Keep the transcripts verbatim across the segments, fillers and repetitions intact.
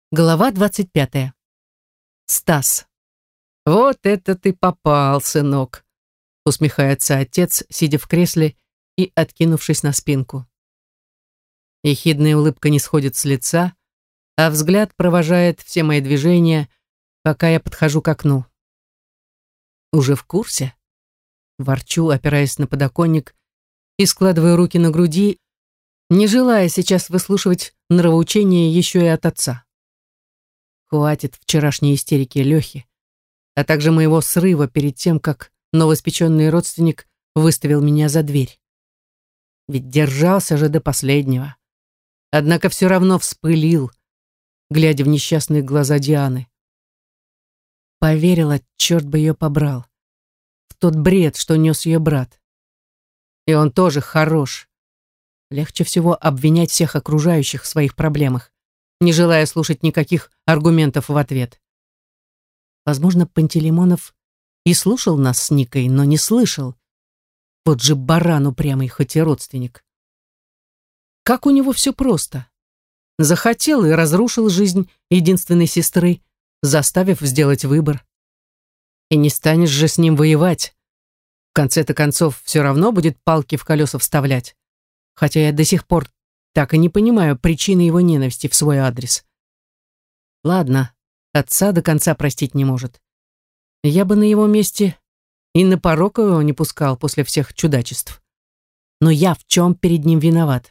Глава двадцать пятая. Стас. «Вот это ты попал, сынок!» усмехается отец, сидя в кресле и откинувшись на спинку. Ехидная улыбка не сходит с лица, а взгляд провожает все мои движения, пока я подхожу к окну. «Уже в курсе?» Ворчу, опираясь на подоконник и складываю руки на груди, не желая сейчас выслушивать нравоучения еще и от отца. Хватит вчерашней истерики Лехи, а также моего срыва перед тем, как новоиспеченный родственник выставил меня за дверь. Ведь держался же до последнего. Однако все равно вспылил, глядя в несчастные глаза Дианы. Поверила, черт бы ее побрал, в тот бред, что нес ее брат. И он тоже хорош. Легче всего обвинять всех окружающих в своих проблемах, не желая слушать никаких аргументов в ответ. Возможно, Пантелеймонов и слушал нас с Никой, но не слышал. Вот же баран упрямый, хоть и родственник. Как у него все просто. Захотел и разрушил жизнь единственной сестры, заставив сделать выбор. И не станешь же с ним воевать. В конце-то концов, все равно будет палки в колеса вставлять. Хотя я до сих пор так и не понимаю причины его ненависти в свой адрес. Ладно, отца до конца простить не может. Я бы на его месте и на порог его не пускал после всех чудачеств. Но я в чем перед ним виноват?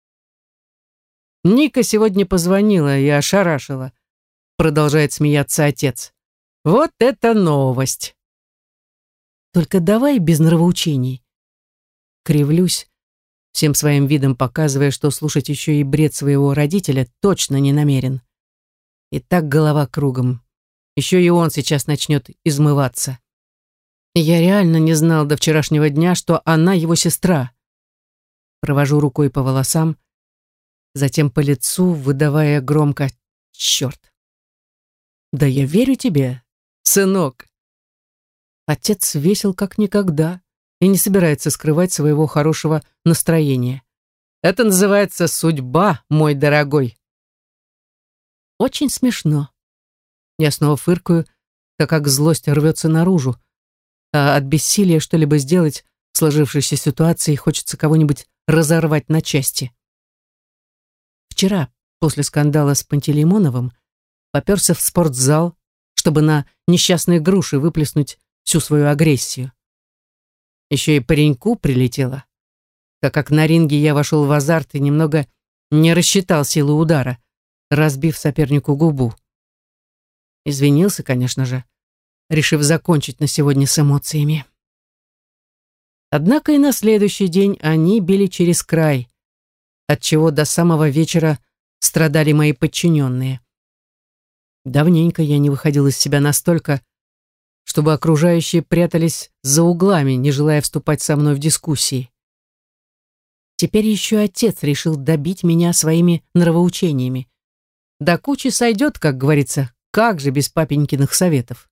Ника сегодня позвонила и ошарашила, продолжает смеяться отец. Вот это новость! Только давай без нравоучений. Кривлюсь, всем своим видом показывая, что слушать еще и бред своего родителя точно не намерен. И так голова кругом. Еще и он сейчас начнет измываться. И я реально не знал до вчерашнего дня, что она его сестра. Провожу рукой по волосам, затем по лицу, выдавая громко: «Черт!» «Да я верю тебе, сынок!» Отец весел как никогда и не собирается скрывать своего хорошего настроения. «Это называется судьба, мой дорогой!» Очень смешно. Я снова фыркаю, так как злость рвется наружу, а от бессилия что-либо сделать в сложившейся ситуации хочется кого-нибудь разорвать на части. Вчера, после скандала с Пантелеймоновым, попёрся в спортзал, чтобы на несчастные груши выплеснуть всю свою агрессию. Еще и пареньку прилетело, так как на ринге я вошел в азарт и немного не рассчитал силу удара, разбив сопернику губу. Извинился, конечно же, решив закончить на сегодня с эмоциями. Однако и на следующий день они били через край, отчего до самого вечера страдали мои подчиненные. Давненько я не выходил из себя настолько, чтобы окружающие прятались за углами, не желая вступать со мной в дискуссии. Теперь еще отец решил добить меня своими нравоучениями. До кучи сойдет, как говорится, как же без папенькиных советов.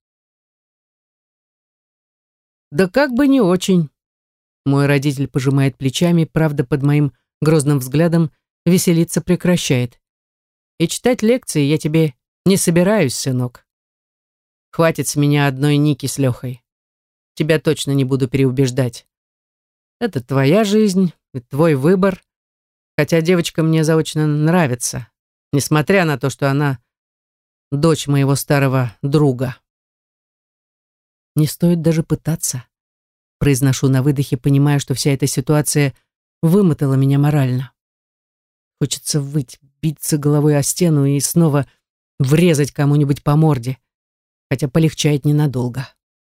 Да как бы не очень. Мой родитель пожимает плечами, правда, под моим грозным взглядом веселиться прекращает. И читать лекции я тебе не собираюсь, сынок. Хватит с меня одной Ники с Лехой. Тебя точно не буду переубеждать. Это твоя жизнь и твой выбор, хотя девочка мне заочно нравится, несмотря на то, что она дочь моего старого друга. Не стоит даже пытаться. Произношу на выдохе, понимая, что вся эта ситуация вымотала меня морально. Хочется выть, биться головой о стену и снова врезать кому-нибудь по морде, хотя полегчает ненадолго.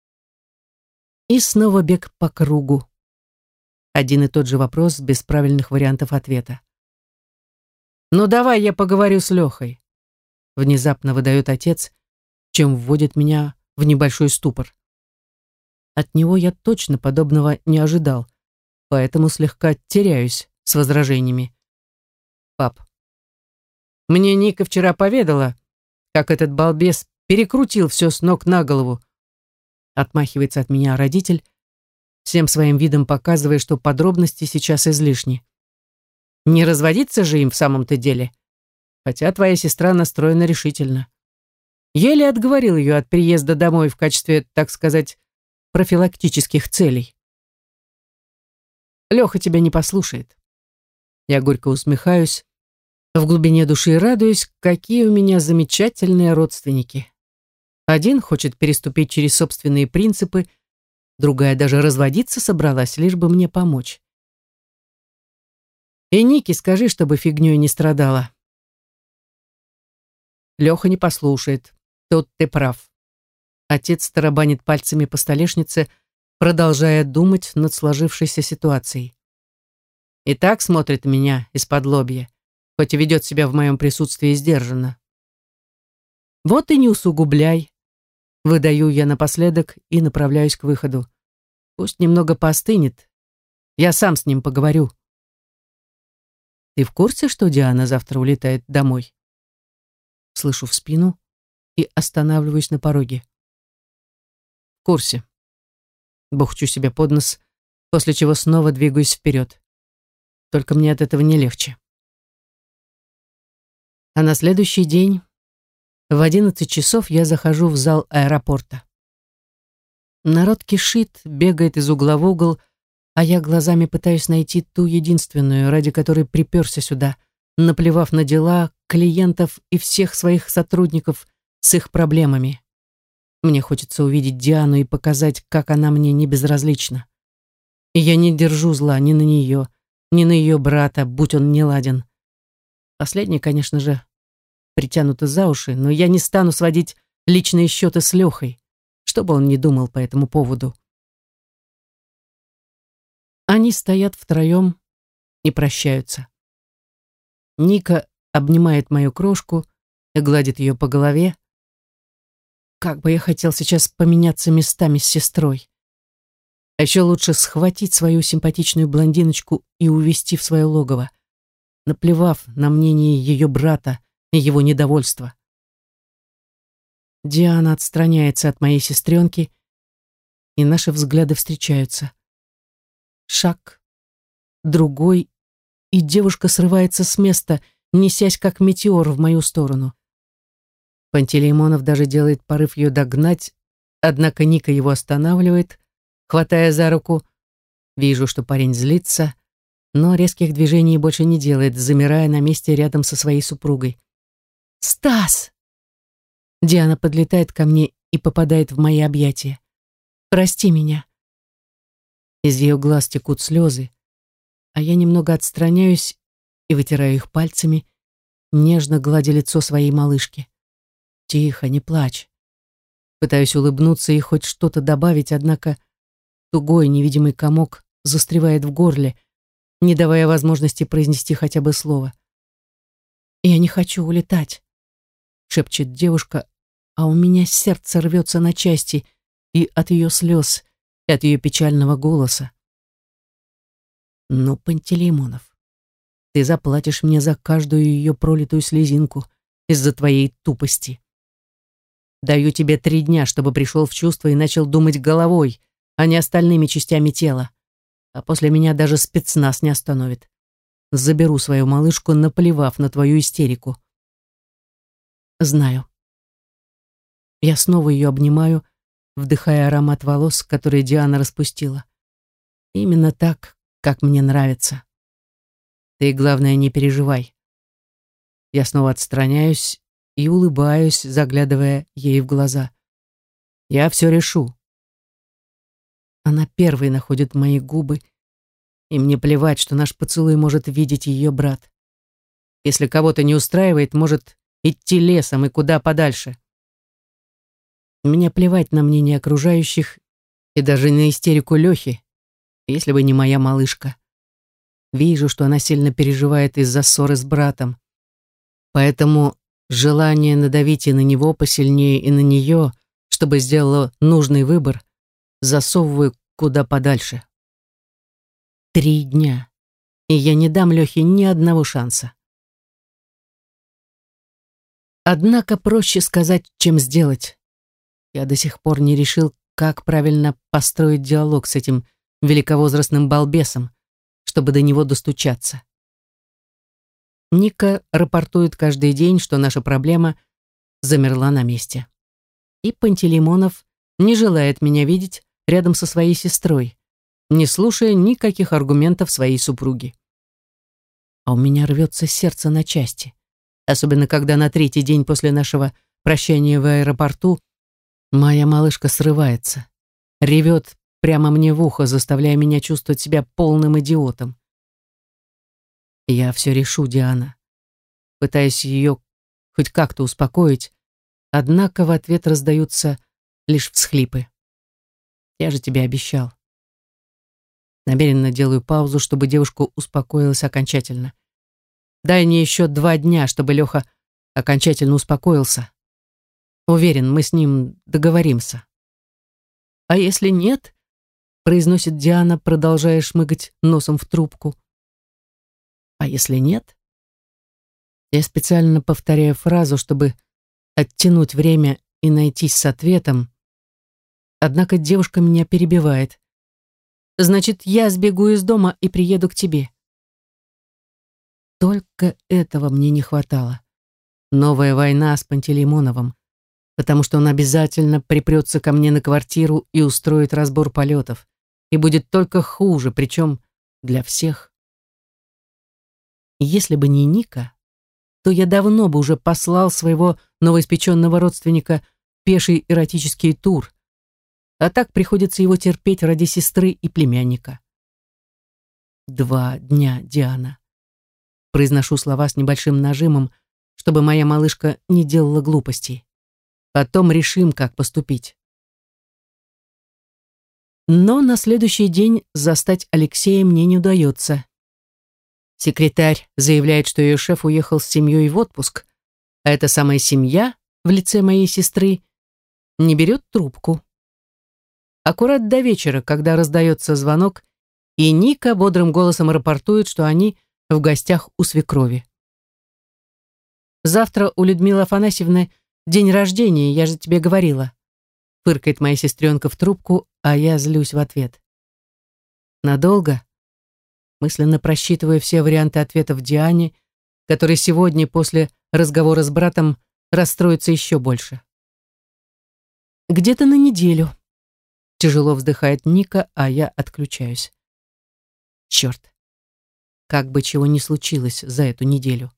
И снова бег по кругу. Один и тот же вопрос без правильных вариантов ответа. «Ну давай я поговорю с Лехой», — внезапно выдает отец, чем вводит меня в небольшой ступор. От него я точно подобного не ожидал, поэтому слегка теряюсь с возражениями. «Пап, мне Ника вчера поведала, как этот балбес перекрутил все с ног на голову», отмахивается от меня родитель, всем своим видом показывая, что подробности сейчас излишни. Не разводиться же им в самом-то деле. Хотя твоя сестра настроена решительно. Еле отговорил ее от приезда домой в качестве, так сказать, профилактических целей. Леха тебя не послушает. Я горько усмехаюсь, в глубине души радуюсь, какие у меня замечательные родственники. Один хочет переступить через собственные принципы, другая даже разводиться собралась, лишь бы мне помочь. И Нике скажи, чтобы фигнёй не страдала. Леха не послушает. Тут ты прав. Отец тарабанит пальцами по столешнице, продолжая думать над сложившейся ситуацией. И так смотрит меня из-под лобья, хоть и ведет себя в моем присутствии сдержанно. Вот и не усугубляй. Выдаю я напоследок и направляюсь к выходу. Пусть немного поостынет. Я сам с ним поговорю. Ты в курсе, что Диана завтра улетает домой? Слышу в спину и останавливаюсь на пороге. В курсе. Бухчу себе под нос, после чего снова двигаюсь вперед. Только мне от этого не легче. А на следующий день в одиннадцать часов я захожу в зал аэропорта. Народ кишит, бегает из угла в угол, а я глазами пытаюсь найти ту единственную, ради которой приперся сюда, наплевав на дела, клиентов и всех своих сотрудников с их проблемами. Мне хочется увидеть Диану и показать, как она мне не безразлична. И я не держу зла ни на нее, ни на ее брата, будь он неладен. Последний, конечно же, притянуто за уши, но я не стану сводить личные счеты с Лехой, что бы он ни думал по этому поводу. Они стоят втроем и прощаются. Ника обнимает мою крошку и гладит ее по голове. Как бы я хотел сейчас поменяться местами с сестрой. А еще лучше схватить свою симпатичную блондиночку и увести в свое логово, наплевав на мнение ее брата и его недовольство. Диана отстраняется от моей сестренки, и наши взгляды встречаются. Шаг, другой, и девушка срывается с места, несясь как метеор в мою сторону. Пантелеймонов даже делает порыв ее догнать, однако Ника его останавливает, хватая за руку. Вижу, что парень злится, но резких движений больше не делает, замирая на месте рядом со своей супругой. «Стас!» Диана подлетает ко мне и попадает в мои объятия. «Прости меня». Из ее глаз текут слезы, а я немного отстраняюсь и вытираю их пальцами, нежно гладя лицо своей малышки. «Тихо, не плачь». Пытаюсь улыбнуться и хоть что-то добавить, однако тугой невидимый комок застревает в горле, не давая возможности произнести хотя бы слово. «Я не хочу улетать», — шепчет девушка, а у меня сердце рвется на части и от ее слез, и от ее печального голоса. «Ну, Пантелеймонов, ты заплатишь мне за каждую ее пролитую слезинку из-за твоей тупости. Даю тебе три дня, чтобы пришел в чувство и начал думать головой, а не остальными частями тела. А после меня даже спецназ не остановит. Заберу свою малышку, наплевав на твою истерику». Знаю. Я снова ее обнимаю, вдыхая аромат волос, которые Диана распустила. Именно так, как мне нравится. Ты, главное, не переживай. Я снова отстраняюсь и улыбаюсь, заглядывая ей в глаза. Я все решу. Она первой находит мои губы, и мне плевать, что наш поцелуй может видеть ее брат. Если кого-то не устраивает, может идти лесом и куда подальше. Мне плевать на мнение окружающих и даже на истерику Лехи, если бы не моя малышка. Вижу, что она сильно переживает из-за ссоры с братом. Поэтому желание надавить и на него посильнее, и на нее, чтобы сделала нужный выбор, засовываю куда подальше. Три дня, и я не дам Лехе ни одного шанса. Однако проще сказать, чем сделать. Я до сих пор не решил, как правильно построить диалог с этим великовозрастным балбесом, чтобы до него достучаться. Ника рапортует каждый день, что наша проблема замерла на месте. И Пантелеймонов не желает меня видеть рядом со своей сестрой, не слушая никаких аргументов своей супруги. А у меня рвется сердце на части, особенно когда на третий день после нашего прощания в аэропорту моя малышка срывается, ревет прямо мне в ухо, заставляя меня чувствовать себя полным идиотом. Я все решу, Диана. Пытаюсь ее хоть как-то успокоить, однако в ответ раздаются лишь всхлипы. Я же тебе обещал. Намеренно делаю паузу, чтобы девушка успокоилась окончательно. Дай мне еще два дня, чтобы Леха окончательно успокоился. Уверен, мы с ним договоримся. А если нет, произносит Диана, продолжая шмыгать носом в трубку. А если нет? Я специально повторяю фразу, чтобы оттянуть время и найтись с ответом. Однако девушка меня перебивает. Значит, я сбегу из дома и приеду к тебе. Только этого мне не хватало. Новая война с Пантелеймоновым, потому что он обязательно припрется ко мне на квартиру и устроит разбор полетов. И будет только хуже, причем для всех. Если бы не Ника, то я давно бы уже послал своего новоиспеченного родственника в пеший эротический тур, а так приходится его терпеть ради сестры и племянника. Два дня, Диана. Произношу слова с небольшим нажимом, чтобы моя малышка не делала глупостей. Потом решим, как поступить. Но на следующий день застать Алексея мне не удается. Секретарь заявляет, что ее шеф уехал с семьей в отпуск, а эта самая семья в лице моей сестры не берет трубку. Аккурат до вечера, когда раздается звонок, и Ника бодрым голосом рапортует, что они в гостях у свекрови. «Завтра у Людмилы Афанасьевны день рождения, я же тебе говорила», фыркает моя сестренка в трубку, а я злюсь в ответ. Надолго? Мысленно просчитывая все варианты ответов Диане, который сегодня после разговора с братом расстроится еще больше. «Где-то на неделю», тяжело вздыхает Ника, а я отключаюсь. Черт, как бы чего ни случилось за эту неделю.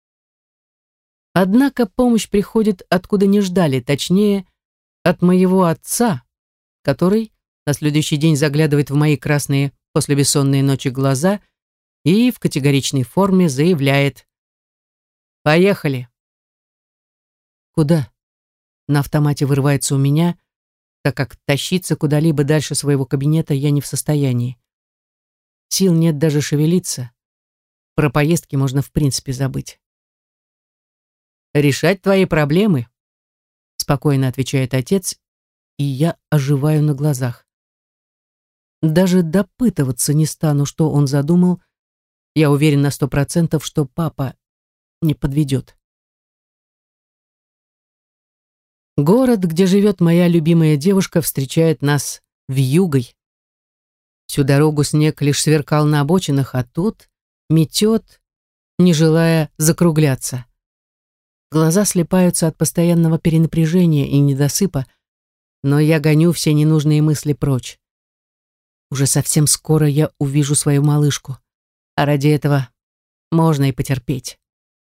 Однако помощь приходит откуда не ждали, точнее, от моего отца, который на следующий день заглядывает в мои красные после бессонной ночи глаза и в категоричной форме заявляет: «Поехали». «Куда?» На автомате вырывается у меня, так как тащиться куда-либо дальше своего кабинета я не в состоянии. Сил нет даже шевелиться. Про поездки можно в принципе забыть. «Решать твои проблемы», — спокойно отвечает отец, и я оживаю на глазах. Даже допытываться не стану, что он задумал. Я уверен на сто процентов, что папа не подведет. Город, где живет моя любимая девушка, встречает нас вьюгой. Всю дорогу снег лишь сверкал на обочинах, а тут метет, не желая закругляться. Глаза слипаются от постоянного перенапряжения и недосыпа, но я гоню все ненужные мысли прочь. Уже совсем скоро я увижу свою малышку, а ради этого можно и потерпеть.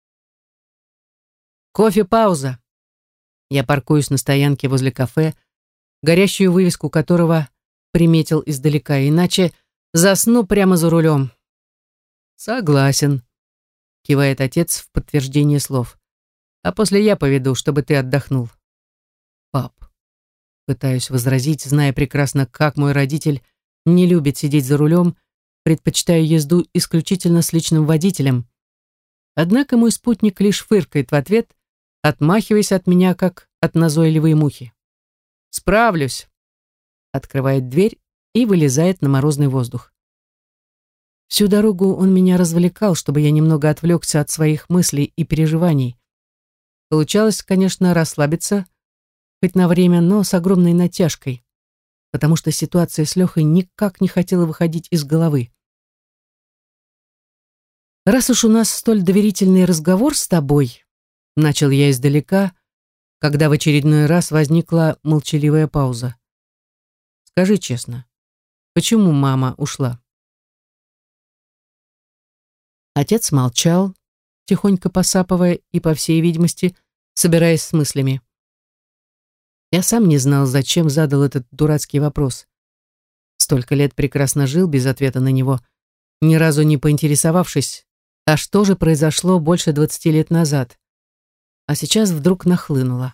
Кофе-пауза. Я паркуюсь на стоянке возле кафе, горящую вывеску которого приметил издалека, иначе засну прямо за рулем. Согласен, кивает отец в подтверждение слов. А после я поведу, чтобы ты отдохнул. Пап, пытаюсь возразить, зная прекрасно, как мой родитель не любит сидеть за рулем, предпочитая езду исключительно с личным водителем. Однако мой спутник лишь фыркает в ответ, отмахиваясь от меня, как от назойливой мухи. «Справлюсь», — открывает дверь и вылезает на морозный воздух. Всю дорогу он меня развлекал, чтобы я немного отвлекся от своих мыслей и переживаний. Получалось, конечно, расслабиться, хоть на время, но с огромной натяжкой, потому что ситуация с Лехой никак не хотела выходить из головы. «Раз уж у нас столь доверительный разговор с тобой», — начал я издалека, когда в очередной раз возникла молчаливая пауза. «Скажи честно, почему мама ушла?» Отец молчал, тихонько посапывая и, по всей видимости, собираясь с мыслями. Я сам не знал, зачем задал этот дурацкий вопрос. Столько лет прекрасно жил без ответа на него, ни разу не поинтересовавшись, а что же произошло больше двадцати лет назад. А сейчас вдруг нахлынуло.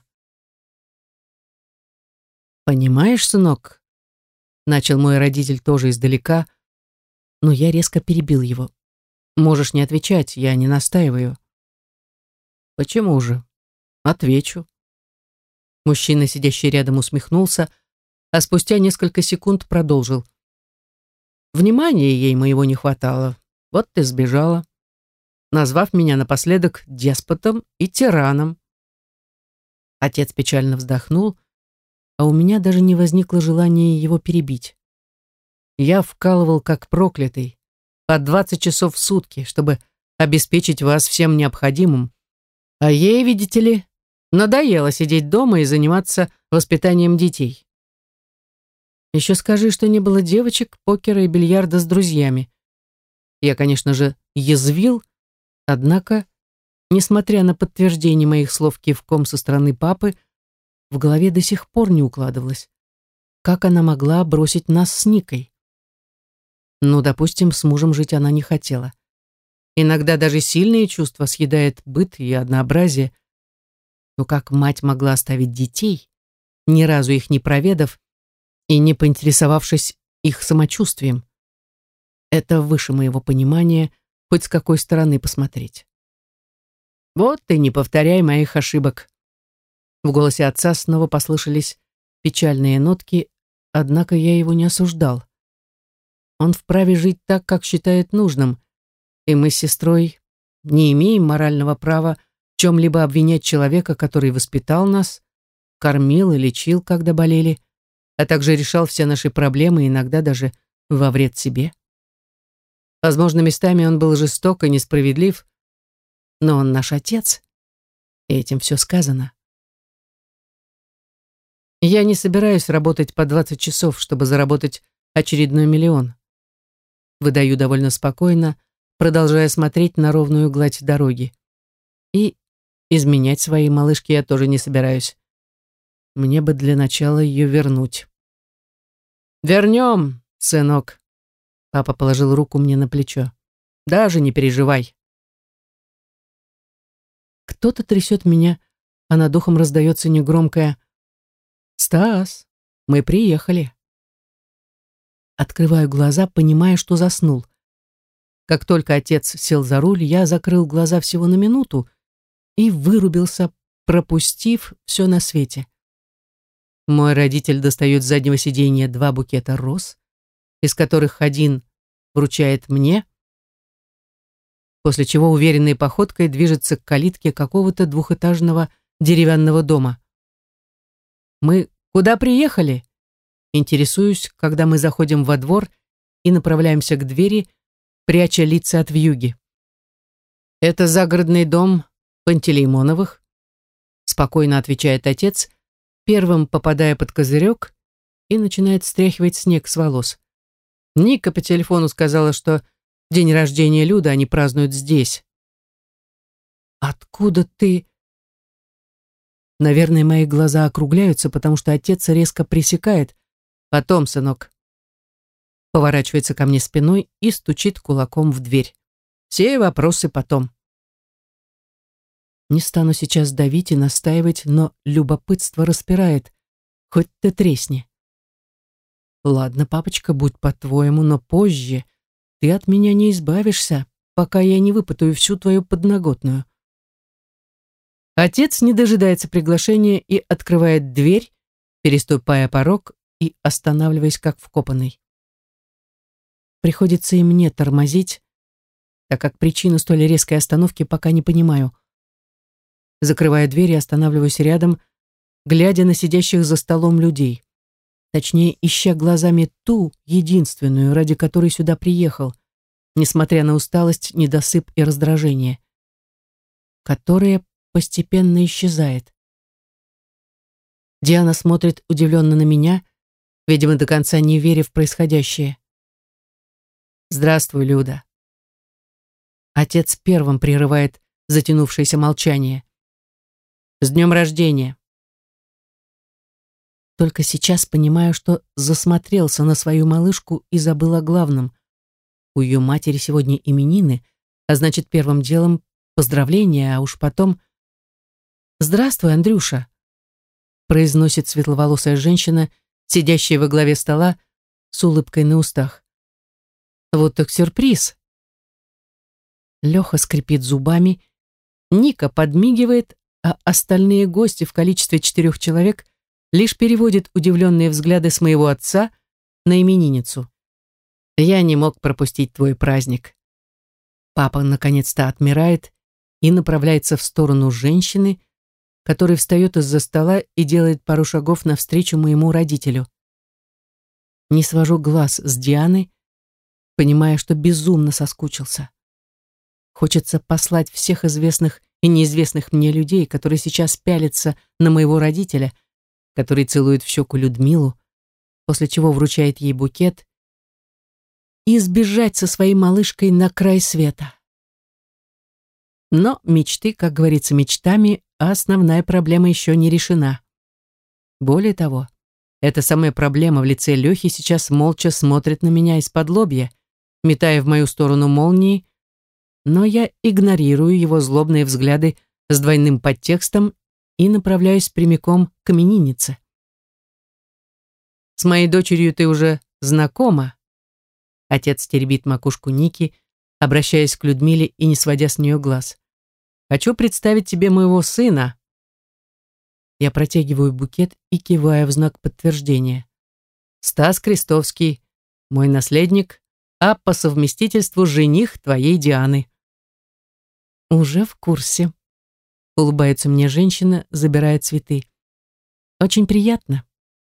«Понимаешь, сынок?» — начал мой родитель тоже издалека, но я резко перебил его. «Можешь не отвечать, я не настаиваю». «Почему же? Отвечу». Мужчина, сидящий рядом, усмехнулся, а спустя несколько секунд продолжил. «Внимания ей моего не хватало. Вот ты сбежала, назвав меня напоследок деспотом и тираном». Отец печально вздохнул, а у меня даже не возникло желания его перебить. Я вкалывал как проклятый, по двадцать часов в сутки, чтобы обеспечить вас всем необходимым. А ей, видите ли, надоело сидеть дома и заниматься воспитанием детей. Еще скажи, что не было девочек, покера и бильярда с друзьями. Я, конечно же, язвил, однако, несмотря на подтверждение моих слов кивком со стороны папы, в голове до сих пор не укладывалось, как она могла бросить нас с Никой. Ну, допустим, с мужем жить она не хотела. Иногда даже сильные чувства съедает быт и однообразие. Но как мать могла оставить детей, ни разу их не проведав и не поинтересовавшись их самочувствием? Это выше моего понимания, хоть с какой стороны посмотреть. Вот ты не повторяй моих ошибок. В голосе отца снова послышались печальные нотки, однако я его не осуждал. Он вправе жить так, как считает нужным, и мы с сестрой не имеем морального права в чем-либо обвинять человека, который воспитал нас, кормил и лечил, когда болели, а также решал все наши проблемы, иногда даже во вред себе. Возможно, местами он был жесток и несправедлив, но он наш отец, и этим все сказано. Я не собираюсь работать по двадцать часов, чтобы заработать очередной миллион. Выдаю довольно спокойно, продолжая смотреть на ровную гладь дороги. И изменять своей малышке я тоже не собираюсь. Мне бы для начала ее вернуть. «Вернем, сынок», — папа положил руку мне на плечо. «Даже не переживай». Кто-то трясет меня, а над ухом раздается негромкое «Стас, мы приехали». Открываю глаза, понимая, что заснул. Как только отец сел за руль, я закрыл глаза всего на минуту и вырубился, пропустив все на свете. Мой родитель достает с заднего сиденья два букета роз, из которых один вручает мне, после чего уверенной походкой движется к калитке какого-то двухэтажного деревянного дома. «Мы куда приехали?» Интересуюсь, когда мы заходим во двор и направляемся к двери, пряча лица от вьюги. «Это загородный дом Пантелеймоновых», спокойно отвечает отец, первым попадая под козырек и начинает стряхивать снег с волос. Ника по телефону сказала, что день рождения Люды они празднуют здесь. «Откуда ты?» Наверное, мои глаза округляются, потому что отец резко пресекает. «Потом, сынок». Поворачивается ко мне спиной и стучит кулаком в дверь. «Все вопросы потом». Не стану сейчас давить и настаивать, но любопытство распирает. Хоть ты тресни. «Ладно, папочка, будь по-твоему, но позже ты от меня не избавишься, пока я не выпытаю всю твою подноготную». Отец не дожидается приглашения и открывает дверь, переступая порог и останавливаясь как вкопанный. Приходится и мне тормозить, так как причину столь резкой остановки пока не понимаю. Закрывая дверь и останавливаюсь рядом, глядя на сидящих за столом людей. Точнее, ища глазами ту, единственную, ради которой сюда приехал. несмотря на усталость, недосып и раздражение, которое постепенно исчезает. Диана смотрит удивленно на меня, видимо, до конца не веря в происходящее. «Здравствуй, Люда». Отец первым прерывает затянувшееся молчание. «С днем рождения!» Только сейчас понимаю, что засмотрелся на свою малышку и забыл о главном. У ее матери сегодня именины, а значит, первым делом поздравления, а уж потом... «Здравствуй, Андрюша», произносит светловолосая женщина, сидящая во главе стола с улыбкой на устах. «Вот так сюрприз!» Леха скрипит зубами, Ника подмигивает, а остальные гости в количестве четырех человек лишь переводят удивленные взгляды с моего отца на именинницу. «Я не мог пропустить твой праздник». Папа наконец-то отмирает и направляется в сторону женщины, которая встает из-за стола и делает пару шагов навстречу моему родителю. Не свожу глаз с Дианы, понимая, что безумно соскучился. Хочется послать всех известных и неизвестных мне людей, которые сейчас пялятся на моего родителя, который целует в щеку Людмилу, после чего вручает ей букет, и сбежать со своей малышкой на край света. Но мечты, как говорится, мечтами, а основная проблема еще не решена. Более того, эта самая проблема в лице Лехи сейчас молча смотрит на меня из-под лобья, метая в мою сторону молнии, но я игнорирую его злобные взгляды с двойным подтекстом и направляюсь прямиком к имениннице. «С моей дочерью ты уже знакома?» Отец теребит макушку Ники, обращаясь к Людмиле и не сводя с нее глаз. «Хочу представить тебе моего сына». Я протягиваю букет и киваю в знак подтверждения. «Стас Крестовский, мой наследник, а по совместительству жених твоей Дианы». «Уже в курсе», — улыбается мне женщина, забирая цветы. «Очень приятно».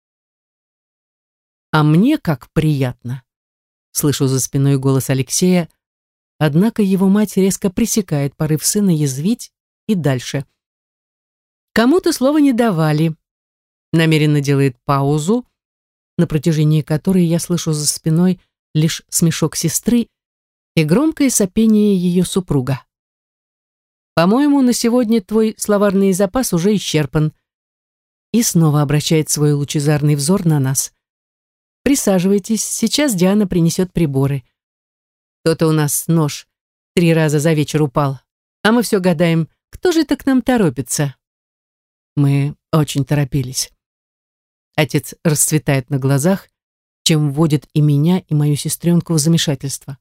«А мне как приятно», — слышу за спиной голос Алексея, однако его мать резко пресекает порыв сына язвить и дальше. «Кому-то слова не давали», — намеренно делает паузу, на протяжении которой я слышу за спиной лишь смешок сестры и громкое сопение ее супруга. «По-моему, на сегодня твой словарный запас уже исчерпан». И снова обращает свой лучезарный взор на нас. «Присаживайтесь, сейчас Диана принесет приборы. То-то у нас нож три раза за вечер упал, а мы все гадаем, кто же это к нам торопится». Мы очень торопились. Отец расцветает на глазах, чем вводит и меня, и мою сестренку в замешательство.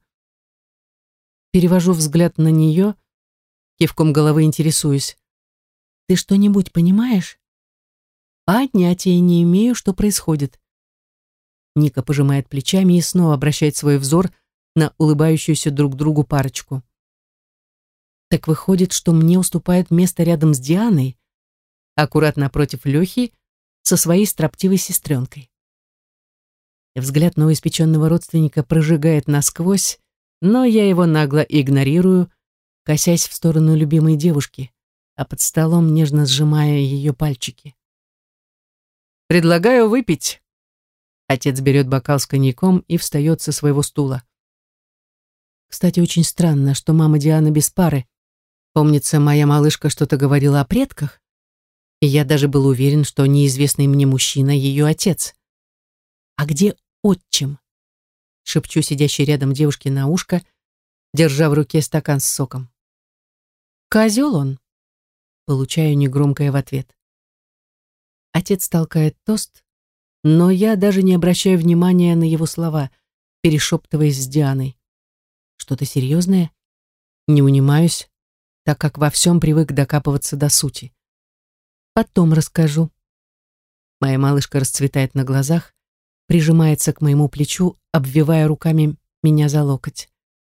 Перевожу взгляд на нее, кивком головы интересуюсь. «Ты что-нибудь понимаешь?» «Понятия не имею, что происходит». Ника пожимает плечами и снова обращает свой взор на улыбающуюся друг другу парочку. Так выходит, что мне уступает место рядом с Дианой, аккуратно напротив Лехи, со своей строптивой сестренкой. Взгляд новоиспеченного родственника прожигает насквозь, но я его нагло игнорирую, косясь в сторону любимой девушки, а под столом нежно сжимая ее пальчики. «Предлагаю выпить». Отец берет бокал с коньяком и встает со своего стула. Кстати, очень странно, что мама Дианы без пары. Помнится, моя малышка что-то говорила о предках, и я даже был уверен, что неизвестный мне мужчина — ее отец. «А где отчим?» — шепчу сидящей рядом девушке на ушко, держа в руке стакан с соком. «Козел он!» — получаю негромкое в ответ. Отец толкает тост, но я даже не обращаю внимания на его слова, перешептываясь с Дианой. Что-то серьезное? Не унимаюсь, так как во всем привык докапываться до сути. Потом расскажу. Моя малышка расцветает на глазах, прижимается к моему плечу, обвивая руками меня за локоть.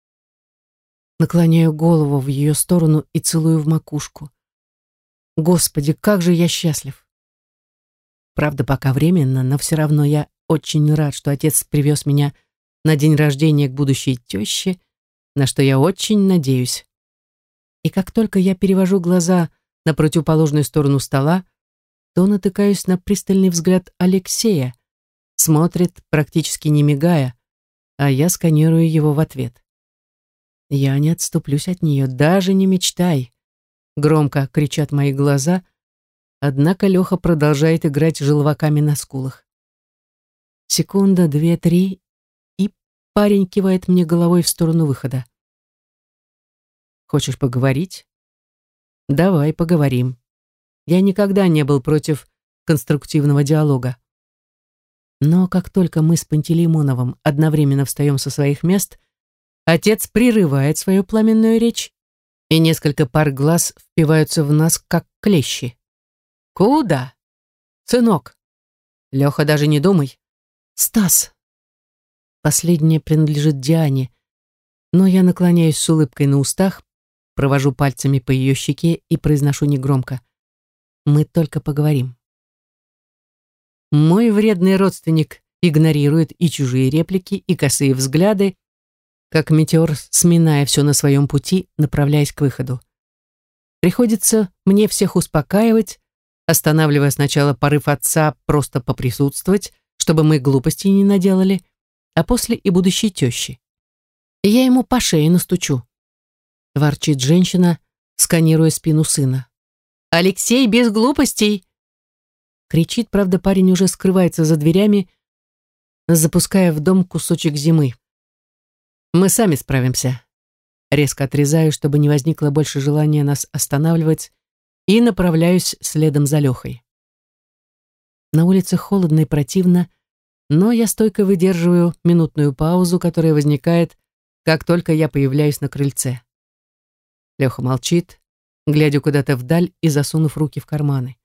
Наклоняю голову в ее сторону и целую в макушку. Господи, как же я счастлив! Правда, пока временно, но все равно я очень рад, что отец привез меня на день рождения к будущей теще на что я очень надеюсь. И как только я перевожу глаза на противоположную сторону стола, то натыкаюсь на пристальный взгляд Алексея, смотрит, практически не мигая, а я сканирую его в ответ. Я не отступлюсь от нее, даже не мечтай. Громко кричат мои глаза, однако Леха продолжает играть желваками на скулах. Секунда, две, три, и парень кивает мне головой в сторону выхода. Хочешь поговорить? Давай поговорим. Я никогда не был против конструктивного диалога. Но как только мы с Пантелеймоновым одновременно встаем со своих мест, отец прерывает свою пламенную речь, и несколько пар глаз впиваются в нас, как клещи. «Куда? Сынок!» «Леха, даже не думай!» «Стас!» Последнее принадлежит Диане, но я наклоняюсь с улыбкой на устах, провожу пальцами по ее щеке и произношу негромко: «Мы только поговорим». Мой вредный родственник игнорирует и чужие реплики, и косые взгляды, как метеор, сминая все на своем пути, направляясь к выходу. Приходится мне всех успокаивать, останавливая сначала порыв отца просто поприсутствовать, чтобы мы глупостей не наделали, а после и будущей тещи. И я ему по шее настучу. Ворчит женщина, сканируя спину сына. «Алексей, без глупостей!» Кричит, правда, парень уже скрывается за дверями, запуская в дом кусочек зимы. «Мы сами справимся». Резко отрезаю, чтобы не возникло больше желания нас останавливать, и направляюсь следом за Лехой. На улице холодно и противно, но я стойко выдерживаю минутную паузу, которая возникает, как только я появляюсь на крыльце. Леха молчит, глядя куда-то вдаль и засунув руки в карманы.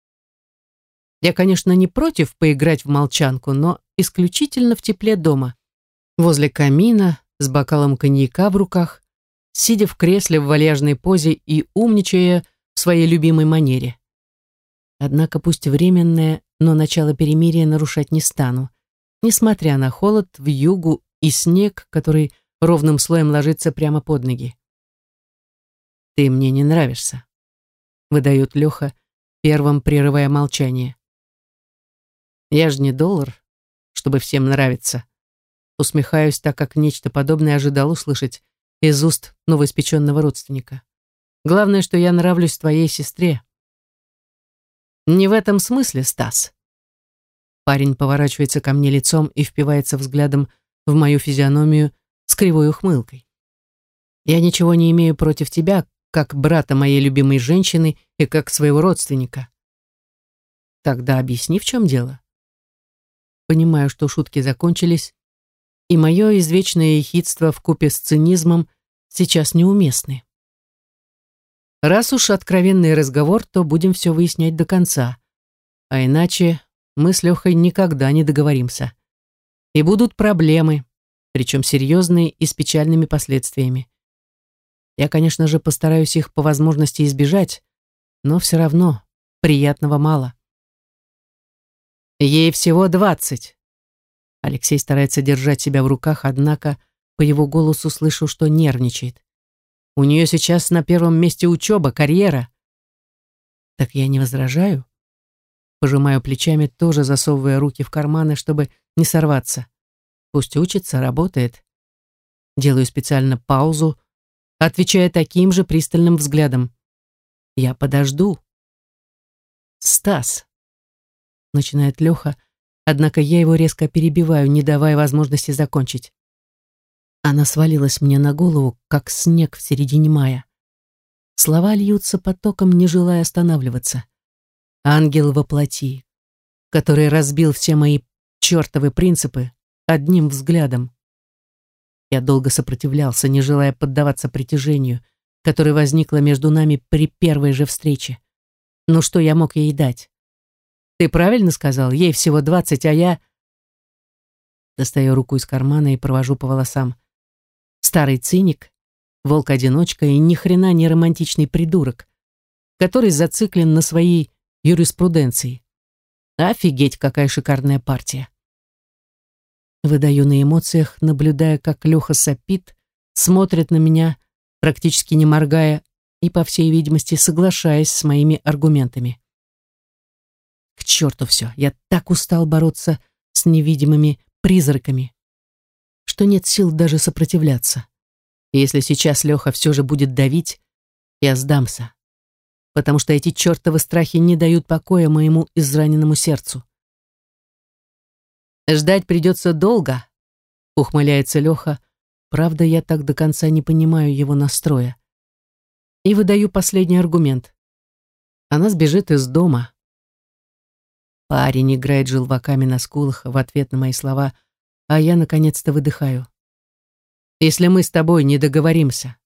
Я, конечно, не против поиграть в молчанку, но исключительно в тепле дома, возле камина, с бокалом коньяка в руках, сидя в кресле в вальяжной позе и умничая в своей любимой манере. Однако пусть временное, но начало перемирия нарушать не стану, несмотря на холод, вьюгу и снег, который ровным слоем ложится прямо под ноги. «Ты мне не нравишься», — выдает Леха, первым прерывая молчание. «Я же не доллар, чтобы всем нравиться». Усмехаюсь, так как нечто подобное ожидал услышать из уст новоиспеченного родственника. «Главное, что я нравлюсь твоей сестре». «Не в этом смысле, Стас». Парень поворачивается ко мне лицом и впивается взглядом в мою физиономию с кривой ухмылкой. «Я ничего не имею против тебя, как брата моей любимой женщины и как своего родственника». «Тогда объясни, в чем дело». Понимаю, что шутки закончились, и мое извечное ехидство вкупе с цинизмом сейчас неуместны. Раз уж откровенный разговор, то будем все выяснять до конца, а иначе мы с Лехой никогда не договоримся. И будут проблемы, причем серьезные и с печальными последствиями. Я, конечно же, постараюсь их по возможности избежать, но все равно приятного мало. Ей всего двадцать. Алексей старается держать себя в руках, однако по его голосу слышу, что нервничает. У нее сейчас на первом месте учеба, карьера. Так я не возражаю. Пожимаю плечами, тоже засовывая руки в карманы, чтобы не сорваться. Пусть учится, работает. Делаю специально паузу, отвечая таким же пристальным взглядом. Я подожду. «Стас», — начинает Леха, однако я его резко перебиваю, не давая возможности закончить. Она свалилась мне на голову, как снег в середине мая. Слова льются потоком, не желая останавливаться. Ангел во плоти, который разбил все мои чертовы принципы одним взглядом. Я долго сопротивлялся, не желая поддаваться притяжению, которое возникло между нами при первой же встрече. Но что я мог ей дать? Ты правильно сказал, ей всего двадцать, а я... Достаю руку из кармана и провожу по волосам. Старый циник, волк-одиночка и ни хрена не романтичный придурок, который зациклен на своей юриспруденции. Офигеть, какая шикарная партия. Выдаю на эмоциях, наблюдая, как Леха сопит, смотрит на меня, практически не моргая, и, по всей видимости, соглашаясь с моими аргументами. К черту все, я так устал бороться с невидимыми призраками, что нет сил даже сопротивляться. И если сейчас Леха все же будет давить, я сдамся, потому что эти чертовы страхи не дают покоя моему израненному сердцу. «Ждать придется долго», — ухмыляется Леха. Правда, я так до конца не понимаю его настроя. И выдаю последний аргумент. Она сбежит из дома. Парень играет желваками на скулах в ответ на мои слова, а я наконец-то выдыхаю. «Если мы с тобой не договоримся».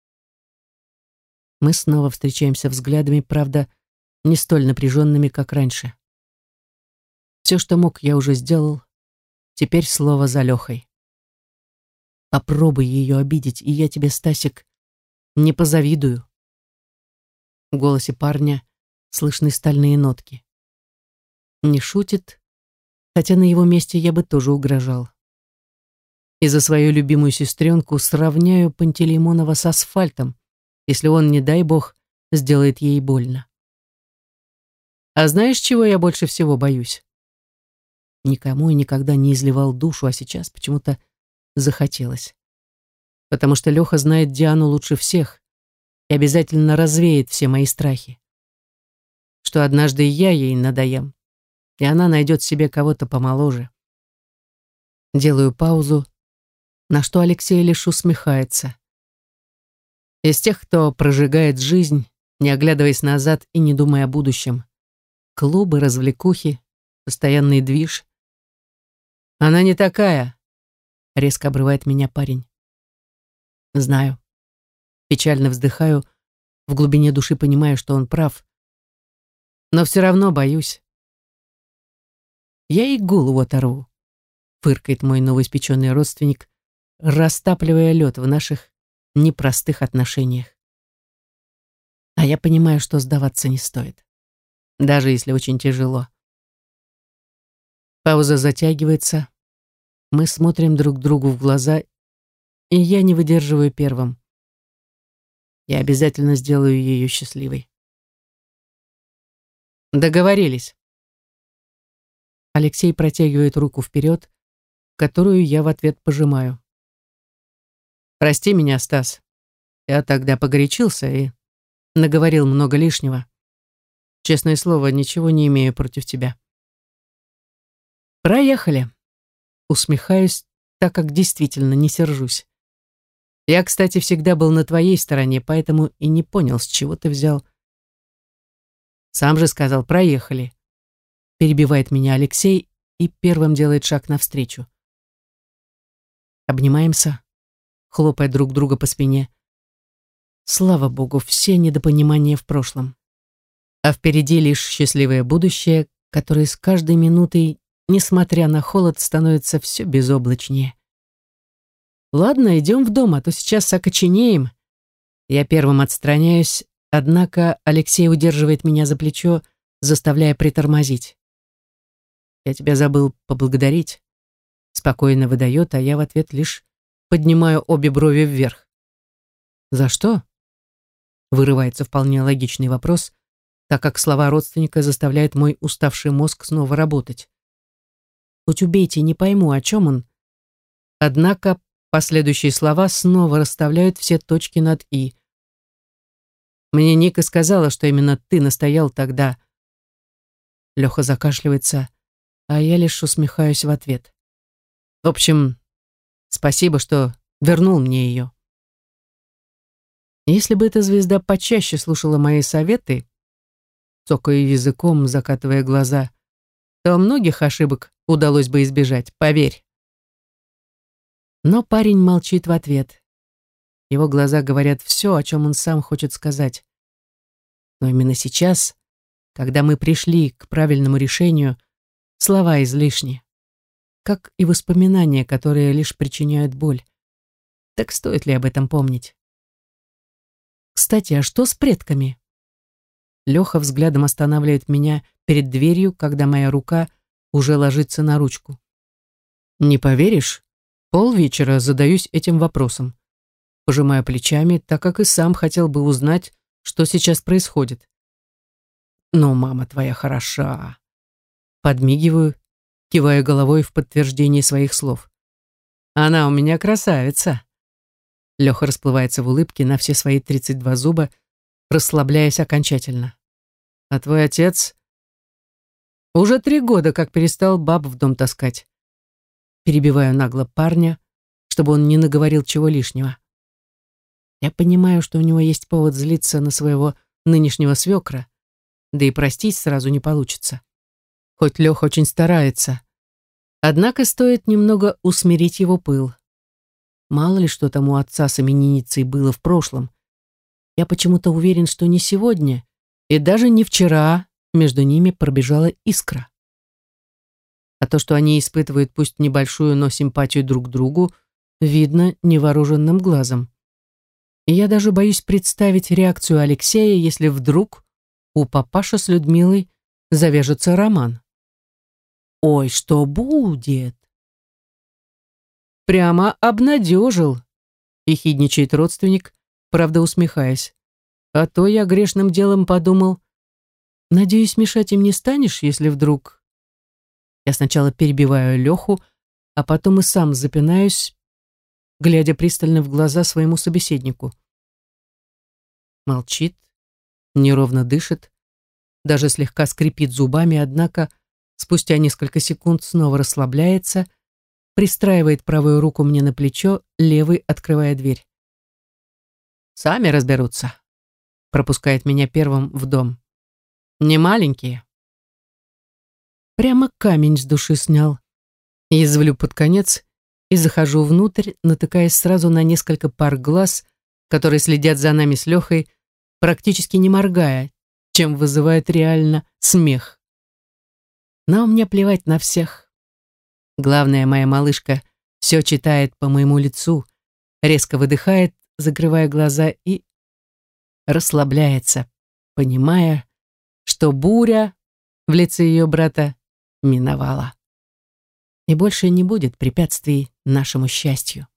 Мы снова встречаемся взглядами, правда, не столь напряженными, как раньше. Все, что мог, я уже сделал. Теперь слово за Лехой. Попробуй ее обидеть, и я тебе, Стасик, не позавидую. В голосе парня слышны стальные нотки. Не шутит, хотя на его месте я бы тоже угрожал. И за свою любимую сестренку сравняю Пантелеймонова с асфальтом, если он, не дай бог, сделает ей больно. А знаешь, чего я больше всего боюсь? Никому и никогда не изливал душу, а сейчас почему-то захотелось. Потому что Леха знает Диану лучше всех и обязательно развеет все мои страхи. Что однажды я ей надоем, и она найдет себе кого-то помоложе. Делаю паузу, на что Алексей лишь усмехается. Из тех, кто прожигает жизнь, не оглядываясь назад и не думая о будущем. Клубы, развлекухи, постоянный движ. Она не такая, резко обрывает меня парень. Знаю. Печально вздыхаю, в глубине души понимаю, что он прав. Но все равно боюсь. Я ей голову оторву, фыркает мой новоиспеченный родственник, растапливая лед в наших непростых отношениях. А я понимаю, что сдаваться не стоит, даже если очень тяжело. Пауза затягивается. Мы смотрим друг другу в глаза, и я не выдерживаю первым. Я обязательно сделаю ее счастливой. Договорились. Алексей протягивает руку вперед, которую я в ответ пожимаю. Прости меня, Стас. Я тогда погорячился и наговорил много лишнего. Честное слово, ничего не имею против тебя. Проехали. Усмехаюсь, так как действительно не сержусь. Я, кстати, всегда был на твоей стороне, поэтому и не понял, с чего ты взял. Сам же сказал, проехали. Перебивает меня Алексей и первым делает шаг навстречу. Обнимаемся, хлопая друг друга по спине. Слава богу, все недопонимания в прошлом. А впереди лишь счастливое будущее, которое с каждой минутой, несмотря на холод, становится все безоблачнее. Ладно, идем в дом, а то сейчас окоченеем. Я первым отстраняюсь, однако Алексей удерживает меня за плечо, заставляя притормозить. Я тебя забыл поблагодарить. Спокойно выдает, а я в ответ лишь поднимаю обе брови вверх. За что? Вырывается вполне логичный вопрос, так как слова родственника заставляют мой уставший мозг снова работать. Хоть убейте, не пойму, о чем он. Однако последующие слова снова расставляют все точки над «и». Мне Ника сказала, что именно ты настоял тогда. Леха закашливается, а я лишь усмехаюсь в ответ. В общем, спасибо, что вернул мне ее. Если бы эта звезда почаще слушала мои советы, цокая языком, закатывая глаза, то многих ошибок удалось бы избежать, поверь. Но парень молчит в ответ. Его глаза говорят все, о чем он сам хочет сказать. Но именно сейчас, когда мы пришли к правильному решению, слова излишни, как и воспоминания, которые лишь причиняют боль. Так стоит ли об этом помнить? Кстати, а что с предками? Леха взглядом останавливает меня перед дверью, когда моя рука уже ложится на ручку. Не поверишь, полвечера задаюсь этим вопросом. Пожимаю плечами, так как и сам хотел бы узнать, что сейчас происходит. Но мама твоя хороша. Подмигиваю, кивая головой в подтверждение своих слов. Она у меня красавица. Леха расплывается в улыбке на все свои тридцать два зуба, расслабляясь окончательно. А твой отец уже три года как перестал баб в дом таскать. Перебиваю нагло парня, чтобы он не наговорил чего лишнего. Я понимаю, что у него есть повод злиться на своего нынешнего свекра, да и простить сразу не получится. Хоть Леха очень старается. Однако стоит немного усмирить его пыл. Мало ли что там у отца с именинницей было в прошлом. Я почему-то уверен, что не сегодня, и даже не вчера между ними пробежала искра. А то, что они испытывают пусть небольшую, но симпатию друг к другу, видно невооруженным глазом. И я даже боюсь представить реакцию Алексея, если вдруг у папаши с Людмилой завяжется роман. Ой, что будет? Прямо обнадежил, ехидничает родственник, правда усмехаясь. А то я грешным делом подумал, надеюсь, мешать им не станешь, если вдруг... Я сначала перебиваю Леху, а потом и сам запинаюсь, глядя пристально в глаза своему собеседнику. Молчит, неровно дышит, даже слегка скрипит зубами, однако спустя несколько секунд снова расслабляется, пристраивает правую руку мне на плечо, левый открывая дверь. «Сами разберутся», — пропускает меня первым в дом. «Не маленькие». Прямо камень с души снял. Язвлю под конец и захожу внутрь, натыкаясь сразу на несколько пар глаз, которые следят за нами с Лехой, практически не моргая, чем вызывает реально смех. Но мне плевать на всех. Главное, моя малышка все читает по моему лицу, резко выдыхает, закрывая глаза, и расслабляется, понимая, что буря в лице ее брата миновала. И больше не будет препятствий нашему счастью.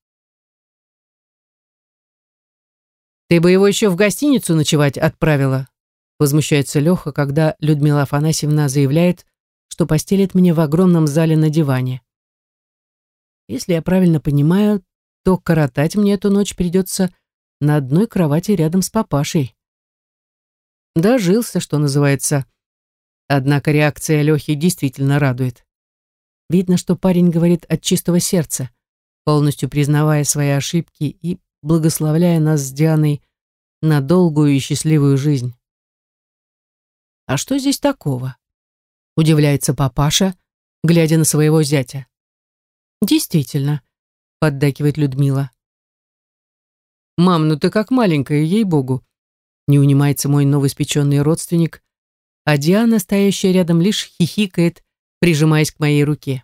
«Ты бы его еще в гостиницу ночевать отправила», возмущается Леха, когда Людмила Афанасьевна заявляет, что постелит мне в огромном зале на диване. Если я правильно понимаю, то коротать мне эту ночь придется на одной кровати рядом с папашей. Дожился, что называется. Однако реакция Лехи действительно радует. Видно, что парень говорит от чистого сердца, полностью признавая свои ошибки и благословляя нас с Дианой на долгую и счастливую жизнь. «А что здесь такого?» — удивляется папаша, глядя на своего зятя. «Действительно», — поддакивает Людмила. «Мам, ну ты как маленькая, ей-богу», — не унимается мой новоиспеченный родственник, а Диана, стоящая рядом, лишь хихикает, прижимаясь к моей руке.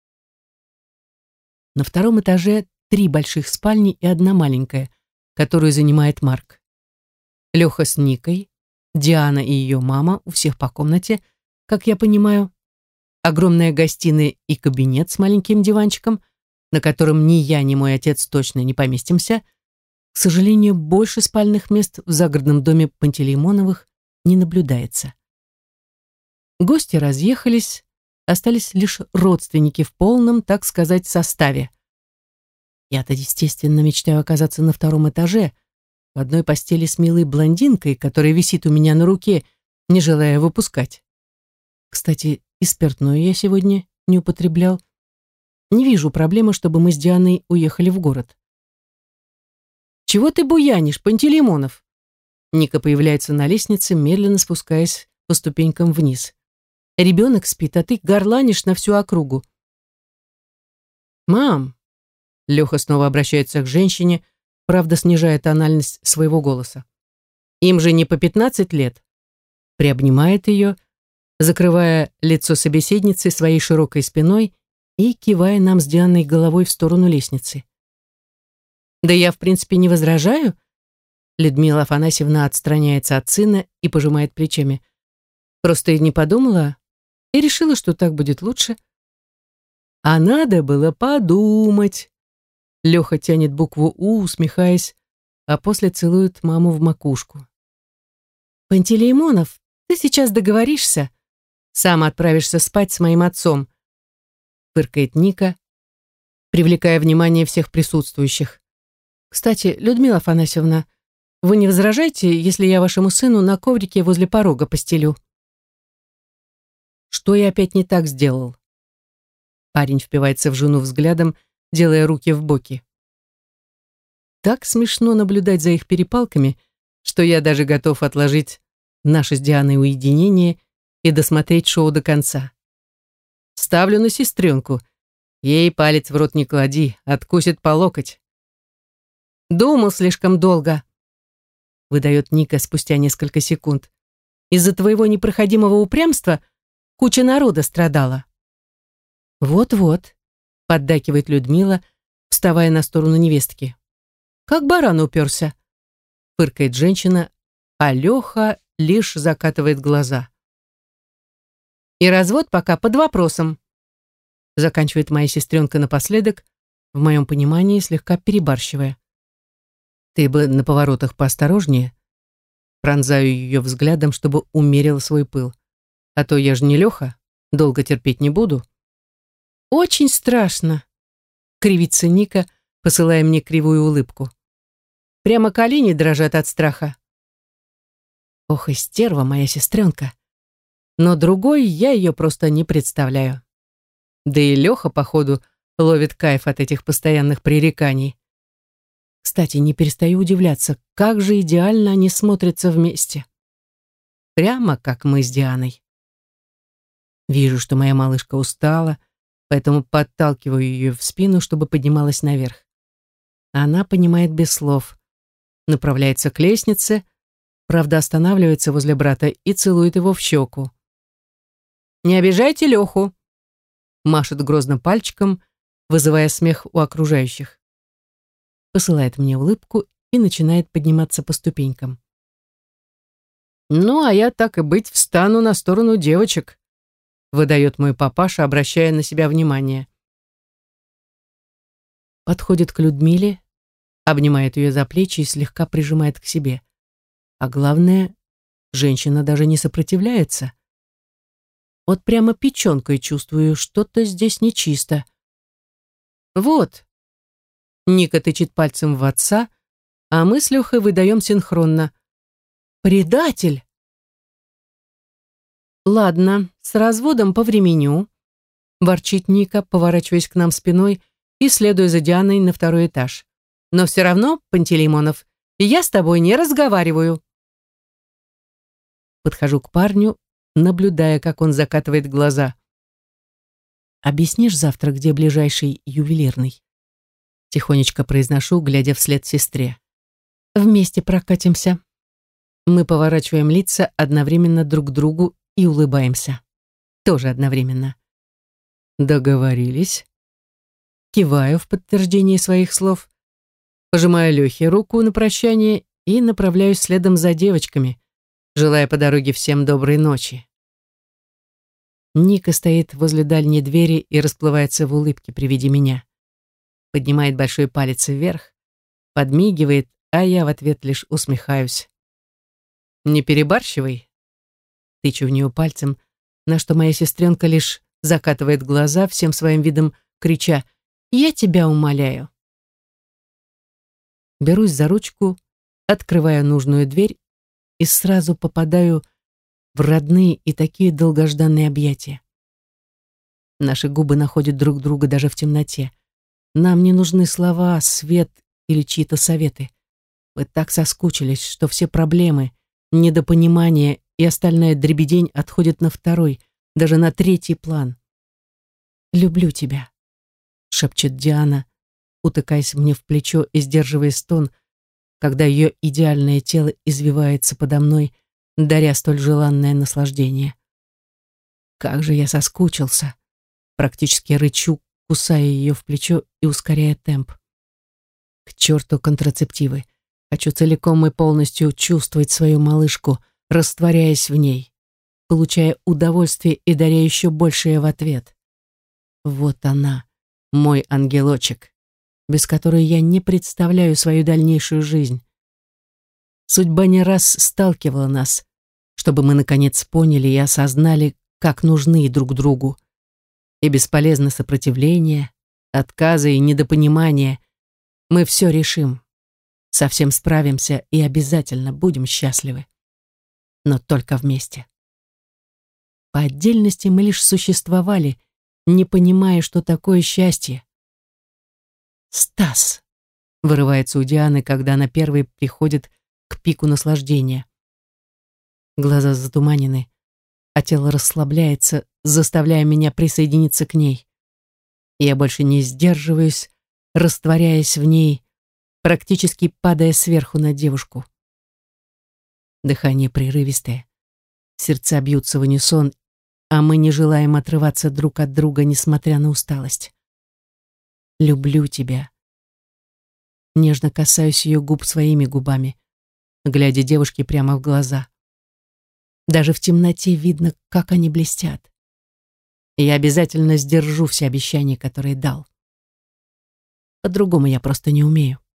На втором этаже три больших спальни и одна маленькая, которую занимает Марк. Леха с Никой, Диана и ее мама, у всех по комнате, как я понимаю, огромная гостиная и кабинет с маленьким диванчиком, на котором ни я, ни мой отец точно не поместимся. К сожалению, больше спальных мест в загородном доме Пантелеймоновых не наблюдается. Гости разъехались, остались лишь родственники в полном, так сказать, составе. Я-то, естественно, мечтаю оказаться на втором этаже, в одной постели с милой блондинкой, которая висит у меня на руке, не желая выпускать. Кстати, и спиртное я сегодня не употреблял. Не вижу проблемы, чтобы мы с Дианой уехали в город. «Чего ты буянишь, Пантелеймонов?» Ника появляется на лестнице, медленно спускаясь по ступенькам вниз. «Ребенок спит, а ты горланишь на всю округу». «Мам!» Леха снова обращается к женщине, правда, снижая тональность своего голоса. «Им же не по пятнадцать лет». Приобнимает ее, закрывая лицо собеседницы своей широкой спиной и кивая нам с Дианой головой в сторону лестницы. «Да я, в принципе, не возражаю». Людмила Афанасьевна отстраняется от сына и пожимает плечами. «Просто и не подумала и решила, что так будет лучше». «А надо было подумать». Леха тянет букву «У», усмехаясь, а после целует маму в макушку. «Пантелеймонов, ты сейчас договоришься? Сам отправишься спать с моим отцом», фыркает Ника, привлекая внимание всех присутствующих. «Кстати, Людмила Афанасьевна, вы не возражаете, если я вашему сыну на коврике возле порога постелю?» Что я опять не так сделал? Парень впивается в жену взглядом, делая руки в боки. Так смешно наблюдать за их перепалками, что я даже готов отложить наше с Дианой уединение и досмотреть шоу до конца. Ставлю на сестренку. Ей палец в рот не клади, откусит по локоть. «Думал слишком долго», — выдает Ника спустя несколько секунд. «Из-за твоего непроходимого упрямства куча народа страдала». «Вот-вот», — поддакивает Людмила, вставая на сторону невестки. «Как баран уперся», — фыркает женщина, а Леха лишь закатывает глаза. «И развод пока под вопросом», — заканчивает моя сестренка напоследок, в моем понимании слегка перебарщивая. «Ты бы на поворотах поосторожнее», пронзаю ее взглядом, чтобы умерила свой пыл. «А то я же не Леха, долго терпеть не буду». «Очень страшно», — кривится Ника, посылая мне кривую улыбку. «Прямо колени дрожат от страха». Ох, и стерва моя сестренка. Но другой я ее просто не представляю. Да и Леха, походу, ловит кайф от этих постоянных пререканий. Кстати, не перестаю удивляться, как же идеально они смотрятся вместе. Прямо как мы с Дианой. Вижу, что моя малышка устала, поэтому подталкиваю ее в спину, чтобы поднималась наверх. Она понимает без слов. Направляется к лестнице, правда, останавливается возле брата и целует его в щеку. «Не обижайте Леху», — машет грозно пальчиком, вызывая смех у окружающих. Посылает мне улыбку и начинает подниматься по ступенькам. «Ну, а я, так и быть, встану на сторону девочек», — выдает мой папаша, обращая на себя внимание. Подходит к Людмиле, обнимает ее за плечи и слегка прижимает к себе. А главное, женщина даже не сопротивляется. Вот прямо печенкой чувствую, что-то здесь нечисто. «Вот», — Ника тычет пальцем в отца, а мы с Лехой выдаем синхронно. «Предатель!» «Ладно, с разводом повременю», — ворчит Ника, поворачиваясь к нам спиной и следуя за Дианой на второй этаж. «Но все равно, Пантелеймонов, я с тобой не разговариваю». Подхожу к парню, наблюдая, как он закатывает глаза. «Объяснишь завтра, где ближайший ювелирный?» Тихонечко произношу, глядя вслед сестре. «Вместе прокатимся». Мы поворачиваем лица одновременно друг к другу и улыбаемся. Тоже одновременно. «Договорились». Киваю в подтверждение своих слов, пожимаю Лехе руку на прощание и направляюсь следом за девочками, желая по дороге всем доброй ночи. Ника стоит возле дальней двери и расплывается в улыбке при виде меня. Поднимает большой палец вверх, подмигивает, а я в ответ лишь усмехаюсь. «Не перебарщивай», — тычу в нее пальцем, на что моя сестренка лишь закатывает глаза, всем своим видом крича: «Я тебя умоляю». Берусь за ручку, открываю нужную дверь и сразу попадаю в родные и такие долгожданные объятия. Наши губы находят друг друга даже в темноте. Нам не нужны слова, свет или чьи-то советы. Мы так соскучились, что все проблемы, недопонимание и остальная дребедень отходят на второй, даже на третий план. «Люблю тебя», — шепчет Диана, утыкаясь мне в плечо и сдерживая стон, когда ее идеальное тело извивается подо мной, даря столь желанное наслаждение. Как же я соскучился, практически рычу, кусая ее в плечо и ускоряя темп. К черту контрацептивы. Хочу целиком и полностью чувствовать свою малышку, растворяясь в ней, получая удовольствие и даря еще большее в ответ. Вот она, мой ангелочек, без которой я не представляю свою дальнейшую жизнь. Судьба не раз сталкивала нас, чтобы мы наконец поняли и осознали, как нужны друг другу. И бесполезно сопротивление, отказы и недопонимание. Мы все решим, совсем справимся и обязательно будем счастливы. Но только вместе. По отдельности мы лишь существовали, не понимая, что такое счастье. «Стас!» — вырывается у Дианы, когда она первой приходит к пику наслаждения. Глаза затуманены, а тело расслабляется, заставляя меня присоединиться к ней. Я больше не сдерживаюсь, растворяясь в ней, практически падая сверху на девушку. Дыхание прерывистое, сердца бьются в унисон, а мы не желаем отрываться друг от друга, несмотря на усталость. «Люблю тебя». Нежно касаюсь ее губ своими губами, глядя девушке прямо в глаза. Даже в темноте видно, как они блестят. И я обязательно сдержу все обещания, которые дал. По-другому я просто не умею.